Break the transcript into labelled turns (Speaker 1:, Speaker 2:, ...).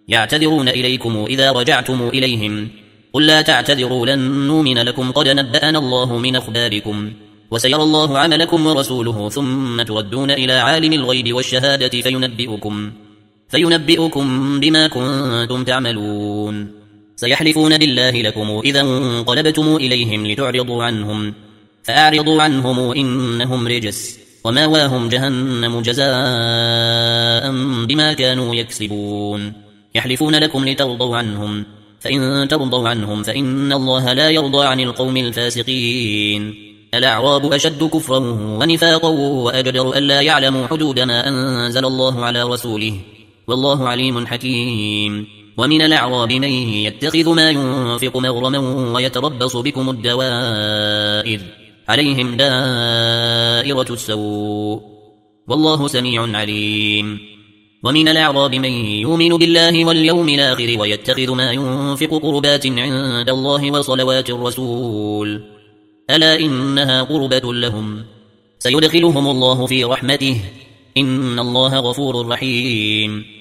Speaker 1: يعتذرون إليكم إذا رجعتم إليهم قل لا تعتذروا لن نؤمن لكم قد نبأنا الله من أخباركم وسيرى الله عملكم ورسوله ثم تردون إلى عالم الغيب والشهادة فينبئكم بما كنتم تعملون سيحلفون بالله لكم إذا انقلبتم إليهم لتعرضوا عنهم فأعرضوا عنهم إنهم رجس وماواهم جهنم جزاء بما كانوا يكسبون يحلفون لكم لترضوا عنهم فإن ترضوا عنهم فإن الله لا يرضى عن القوم الفاسقين الأعراب أشد كفرا ونفاقا وأجدر ألا يعلموا حدود ما أنزل الله على رسوله والله عليم حكيم ومن الأعراب من يتخذ ما ينفق مغرما ويتربص بكم الدوائر عليهم دائرة السوء والله سميع عليم ومن الأعراب من يؤمن بالله واليوم الآخر ويتخذ ما ينفق قربات عند الله وصلوات الرسول ألا إنها قربة لهم سيدخلهم الله في رحمته إن الله غفور رحيم